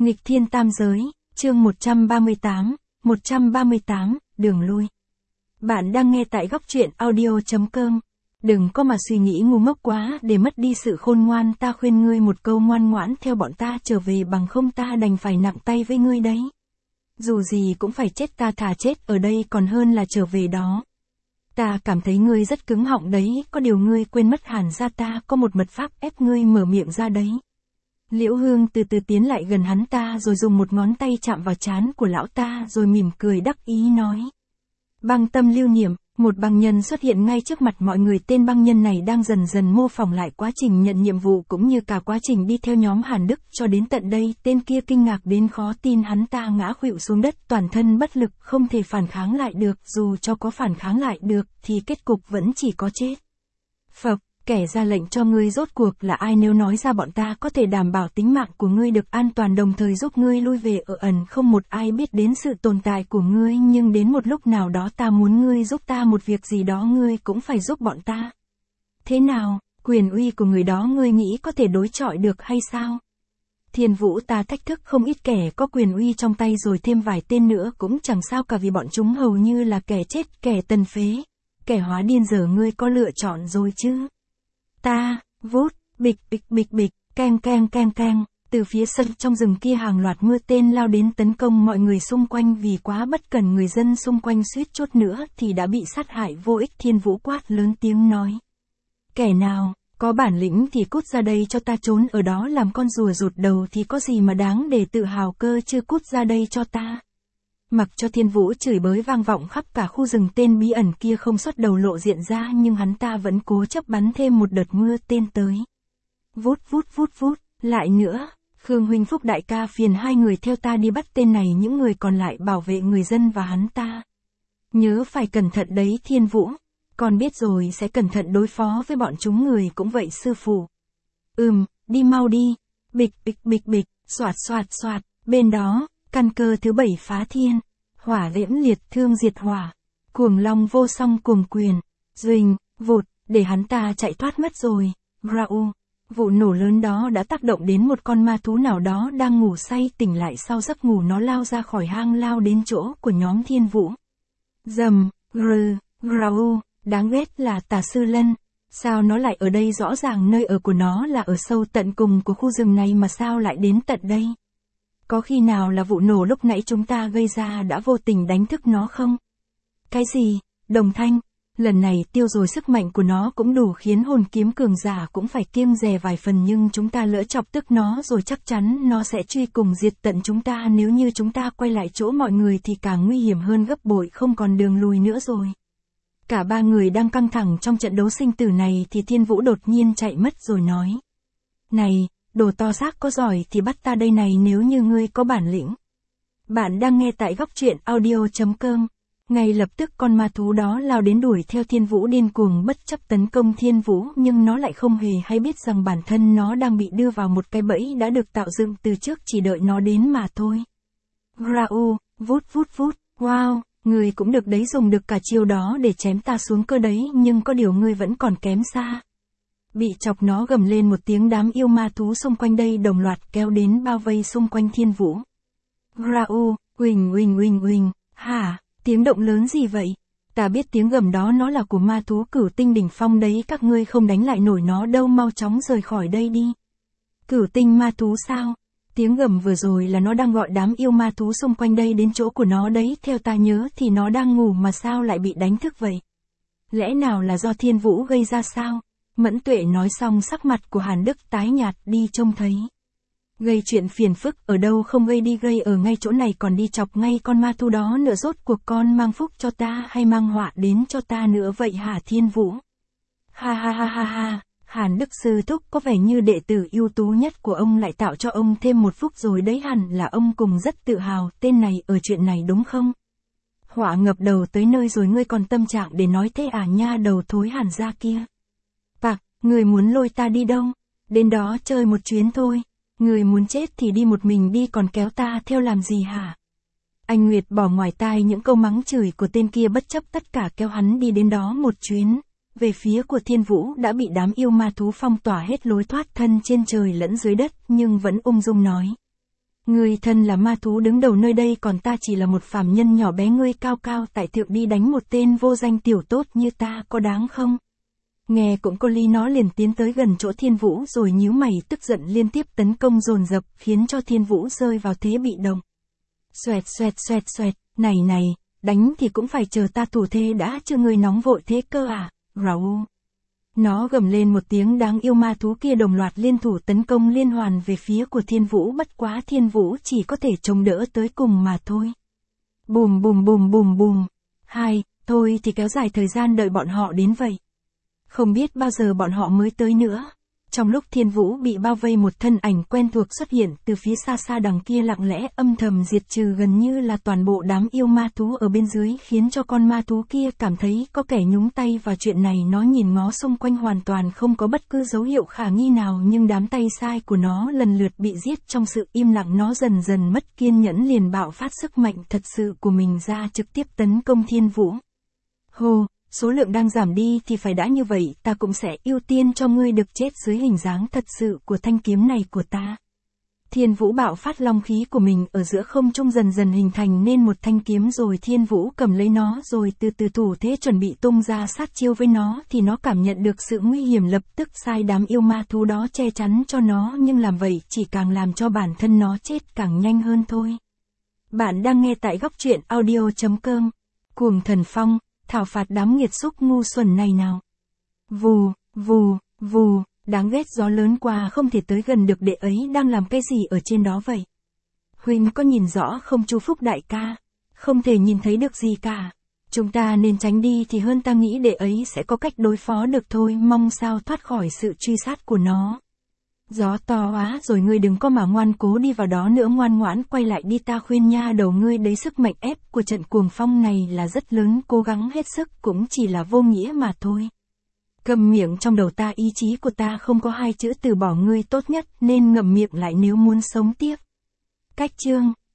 Nghịch thiên tam giới, chương 138, đường lui. Bạn đang nghe tại góc truyện audio.com. Đừng có mà suy nghĩ ngu ngốc quá để mất đi sự khôn ngoan, ta khuyên ngươi một câu ngoan ngoãn theo bọn ta trở về, bằng không ta đành phải nặng tay với ngươi đấy. Dù gì cũng phải chết, ta thà chết ở đây còn hơn là trở về đó. Ta cảm thấy ngươi rất cứng họng đấy, có điều ngươi quên mất hẳn ra ta có một mật pháp ép ngươi mở miệng ra đấy. Liễu Hương từ từ tiến lại gần hắn ta rồi dùng một ngón tay chạm vào trán của lão ta rồi mỉm cười đắc ý nói. Băng tâm lưu niệm, một băng nhân xuất hiện ngay trước mặt mọi người. Tên băng nhân này đang dần dần mô phỏng lại quá trình nhận nhiệm vụ cũng như cả quá trình đi theo nhóm Hàn Đức cho đến tận đây. Tên kia kinh ngạc đến khó tin, hắn ta ngã khuỵu xuống đất, toàn thân bất lực, không thể phản kháng lại được, dù cho có phản kháng lại được thì kết cục vẫn chỉ có chết. Phật, kẻ ra lệnh cho ngươi rốt cuộc là ai? Nếu nói ra bọn ta có thể đảm bảo tính mạng của ngươi được an toàn, đồng thời giúp ngươi lui về ở ẩn, không một ai biết đến sự tồn tại của ngươi, nhưng đến một lúc nào đó ta muốn ngươi giúp ta một việc gì đó, ngươi cũng phải giúp bọn ta. Thế nào, quyền uy của người đó ngươi nghĩ có thể đối chọi được hay sao? Thiên Vũ, ta thách thức không ít kẻ có quyền uy trong tay rồi thêm vài tên nữa cũng chẳng sao cả, vì bọn chúng hầu như là kẻ chết, kẻ tần phế, kẻ hóa điên. Giờ ngươi có lựa chọn rồi chứ? Ta, vút, bịch bịch bịch bịch, keng keng keng keng, từ phía sân trong rừng kia hàng loạt mưa tên lao đến tấn công mọi người xung quanh, vì quá bất cẩn người dân xung quanh suýt chút nữa thì đã bị sát hại vô ích. Thiên Vũ quát lớn tiếng nói. Kẻ nào, có bản lĩnh thì cút ra đây cho ta, trốn ở đó làm con rùa rụt đầu thì có gì mà đáng để tự hào cơ chứ, cút ra đây cho ta. Mặc cho Thiên Vũ chửi bới vang vọng khắp cả khu rừng, tên bí ẩn kia không xuất đầu lộ diện ra, nhưng hắn ta vẫn cố chấp bắn thêm một đợt mưa tên tới. Vút vút vút vút, lại nữa. Khương huynh, Phúc đại ca, phiền hai người theo ta đi bắt tên này, những người còn lại bảo vệ người dân và hắn ta. Nhớ phải cẩn thận đấy Thiên Vũ. Con biết rồi, sẽ cẩn thận đối phó với bọn chúng. Người cũng vậy sư phụ. Đi mau đi. Bịch bịch bịch bịch, xoạt xoạt xoạt, bên đó. Căn cơ thứ 7 phá thiên, hỏa liễm liệt thương diệt hỏa, cuồng long vô song cuồng quyền, rình, vụt, để hắn ta chạy thoát mất rồi. Rau, vụ nổ lớn đó đã tác động đến một con ma thú nào đó đang ngủ say, tỉnh lại sau giấc ngủ nó lao ra khỏi hang, lao đến chỗ của nhóm Thiên Vũ. Dầm, rau, đáng ghét là Tà Sư Lân. Sao nó lại ở đây? Rõ ràng nơi ở của nó là ở sâu tận cùng của khu rừng này mà sao lại đến tận đây? Có khi nào là vụ nổ lúc nãy chúng ta gây ra đã vô tình đánh thức nó không? Cái gì? Đồng Thanh, lần này tiêu rồi sức mạnh của nó cũng đủ khiến hồn kiếm cường giả cũng phải kiêng dè vài phần, nhưng chúng ta lỡ chọc tức nó rồi chắc chắn nó sẽ truy cùng diệt tận chúng ta. Nếu như chúng ta quay lại chỗ mọi người thì càng nguy hiểm hơn gấp bội, không còn đường lùi nữa rồi. Cả ba người đang căng thẳng trong trận đấu sinh tử này thì Thiên Vũ đột nhiên chạy mất rồi nói. Này, đồ to xác, có giỏi thì bắt ta đây này, nếu như ngươi có bản lĩnh. Bạn đang nghe tại góc truyện audio.com. Ngay lập tức con ma thú đó lao đến đuổi theo Thiên Vũ điên cuồng bất chấp tấn công Thiên Vũ, nhưng nó lại không hề hay biết rằng bản thân nó đang bị đưa vào một cái bẫy đã được tạo dựng từ trước, chỉ đợi nó đến mà thôi. Rau, vút vút vút, wow, ngươi cũng được đấy, dùng được cả chiêu đó để chém ta xuống cơ đấy, nhưng có điều ngươi vẫn còn kém xa. Bị chọc, nó gầm lên một tiếng, đám yêu ma thú xung quanh đây đồng loạt kéo đến bao vây xung quanh Thiên Vũ. Rau, uỳnh uỳnh uỳnh uỳnh, hả, tiếng động lớn gì vậy? Ta biết tiếng gầm đó, nó là của ma thú Cửu Tinh đỉnh phong đấy, các ngươi không đánh lại nổi nó đâu, mau chóng rời khỏi đây đi. Cửu Tinh ma thú sao? Tiếng gầm vừa rồi là nó đang gọi đám yêu ma thú xung quanh đây đến chỗ của nó đấy, theo ta nhớ thì nó đang ngủ mà sao lại bị đánh thức vậy? Lẽ nào là do Thiên Vũ gây ra sao? Mẫn Tuệ nói xong sắc mặt của Hàn Đức tái nhạt đi, trông thấy. Gây chuyện phiền phức ở đâu không gây đi, gây ở ngay chỗ này còn đi chọc ngay con ma thú đó nữa. Rốt cuộc con mang phúc cho ta hay mang họa đến cho ta nữa vậy hả Thiên Vũ? Ha ha ha ha ha, Hàn Đức sư thúc, có vẻ như đệ tử ưu tú nhất của ông lại tạo cho ông thêm một phúc rồi đấy, hẳn là ông cùng rất tự hào tên này ở chuyện này đúng không? Họa ngập đầu tới nơi rồi, ngươi còn tâm trạng để nói thế à, nha đầu thối Hàn gia kia. Người muốn lôi ta đi đâu? Đến đó chơi một chuyến thôi. Người muốn chết thì đi một mình đi, còn kéo ta theo làm gì hả? Anh Nguyệt bỏ ngoài tai những câu mắng chửi của tên kia, bất chấp tất cả kéo hắn đi đến đó một chuyến. Về phía của Thiên Vũ đã bị đám yêu ma thú phong tỏa hết lối thoát thân trên trời lẫn dưới đất, nhưng vẫn ung dung nói. Ngươi thân là ma thú đứng đầu nơi đây còn ta chỉ là một phàm nhân nhỏ bé, ngươi cao cao tại thượng đi đánh một tên vô danh tiểu tốt như ta có đáng không? Nghe cũng cô Ly nó liền tiến tới gần chỗ Thiên Vũ rồi nhíu mày tức giận liên tiếp tấn công dồn dập khiến cho Thiên Vũ rơi vào thế bị động. Xoẹt xoẹt xoẹt xoẹt, này này, đánh thì cũng phải chờ ta thủ thế đã chứ ngươi nóng vội thế cơ à, Raoul. Nó gầm lên một tiếng, đáng yêu ma thú kia đồng loạt liên thủ tấn công liên hoàn về phía của Thiên Vũ, bất quá Thiên Vũ chỉ có thể chống đỡ tới cùng mà thôi. Bùm bùm bùm bùm bùm. Thôi thì kéo dài thời gian đợi bọn họ đến vậy. Không biết bao giờ bọn họ mới tới nữa. Trong lúc Thiên Vũ bị bao vây, một thân ảnh quen thuộc xuất hiện từ phía xa xa đằng kia, lặng lẽ âm thầm diệt trừ gần như là toàn bộ đám yêu ma thú ở bên dưới, khiến cho con ma thú kia cảm thấy có kẻ nhúng tay vào chuyện này. Nó nhìn ngó xung quanh hoàn toàn không có bất cứ dấu hiệu khả nghi nào, nhưng đám tay sai của nó lần lượt bị giết. Trong sự im lặng nó dần dần mất kiên nhẫn, liền bạo phát sức mạnh thật sự của mình ra, trực tiếp tấn công Thiên Vũ. Hô! Số lượng đang giảm đi thì phải đã như vậy, ta cũng sẽ ưu tiên cho ngươi được chết dưới hình dáng thật sự của thanh kiếm này của ta. Thiên Vũ bạo phát long khí của mình ở giữa không trung, dần dần hình thành nên một thanh kiếm, rồi Thiên Vũ cầm lấy nó rồi từ từ thủ thế chuẩn bị tung ra sát chiêu với nó, thì nó cảm nhận được sự nguy hiểm, lập tức sai đám yêu ma thú đó che chắn cho nó, nhưng làm vậy chỉ càng làm cho bản thân nó chết càng nhanh hơn thôi. Bạn đang nghe tại Góc Truyện Audio.com. Cuồng Thần Phong, thảo phạt đám nghiệt xúc ngu xuẩn này nào. Vù, vù, vù, đáng ghét, gió lớn qua không thể tới gần được, đệ ấy đang làm cái gì ở trên đó vậy? Huynh có nhìn rõ không chú Phúc đại ca? Không thể nhìn thấy được gì cả. Chúng ta nên tránh đi thì hơn, ta nghĩ đệ ấy sẽ có cách đối phó được thôi, mong sao thoát khỏi sự truy sát của nó. Gió to quá rồi, ngươi đừng có mà ngoan cố đi vào đó nữa, ngoan ngoãn quay lại đi, ta khuyên nha đầu ngươi đấy. Sức mạnh ép của trận cuồng phong này là rất lớn, cố gắng hết sức cũng chỉ là vô nghĩa mà thôi. Câm miệng, trong đầu ta, ý chí của ta không có hai chữ từ bỏ, ngươi tốt nhất nên ngậm miệng lại nếu muốn sống tiếp. Cách chương